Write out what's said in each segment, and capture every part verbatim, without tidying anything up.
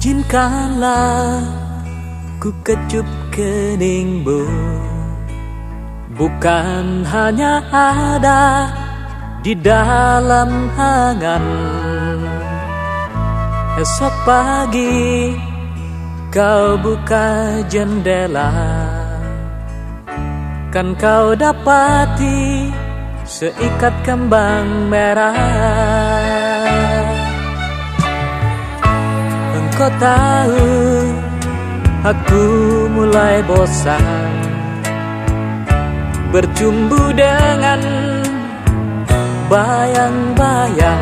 Izinkanlah ku kecup keningmu, bukan hanya ada di dalam angan. Esok pagi kau buka jendela, kan kau dapati seikat kembang merah. Engkau tahu aku mulai bosan bercumbu dengan bayang-bayang.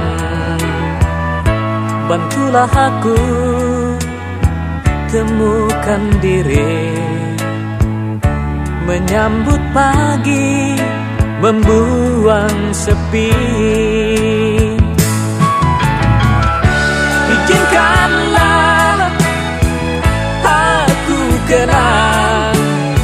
Bantulah aku temukan diri, menyambut pagi, membuang sepi. Izinkanlah aku kenang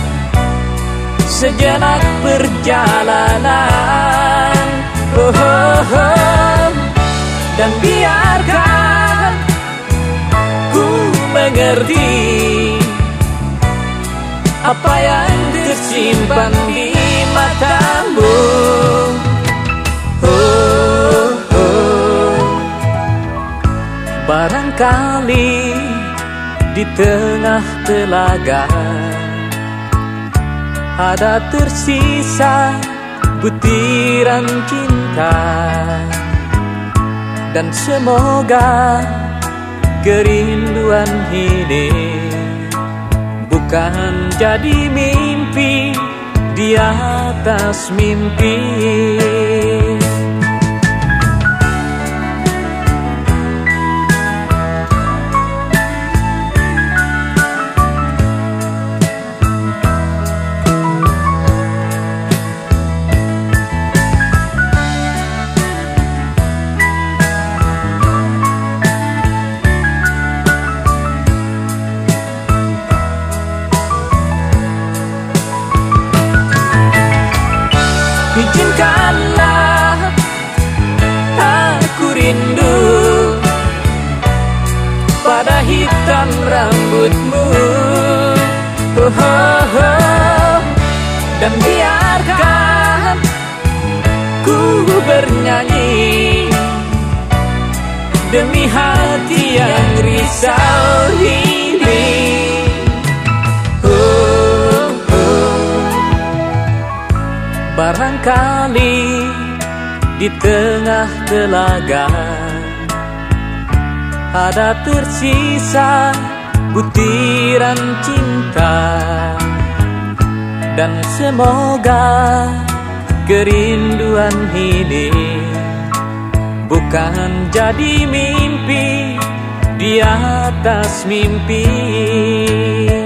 sejenak perjalanan, oh, oh, oh. Dan biarkan ku mengerti apa yang tersimpan di matamu. Oh, oh. Barangkali di tengah telaga ada tersisa butiran cinta, dan semoga kerinduan ini bukan jadi mimpi di atas mimpi. Izinkanlah aku rindu pada hitam rambutmu, oh, oh, oh. Dan biarkan ku bernyanyi demi hati yang risau ini. Barangkali di tengah telaga ada tersisa butiran cinta, dan semoga kerinduan ini bukan jadi mimpi di atas mimpi.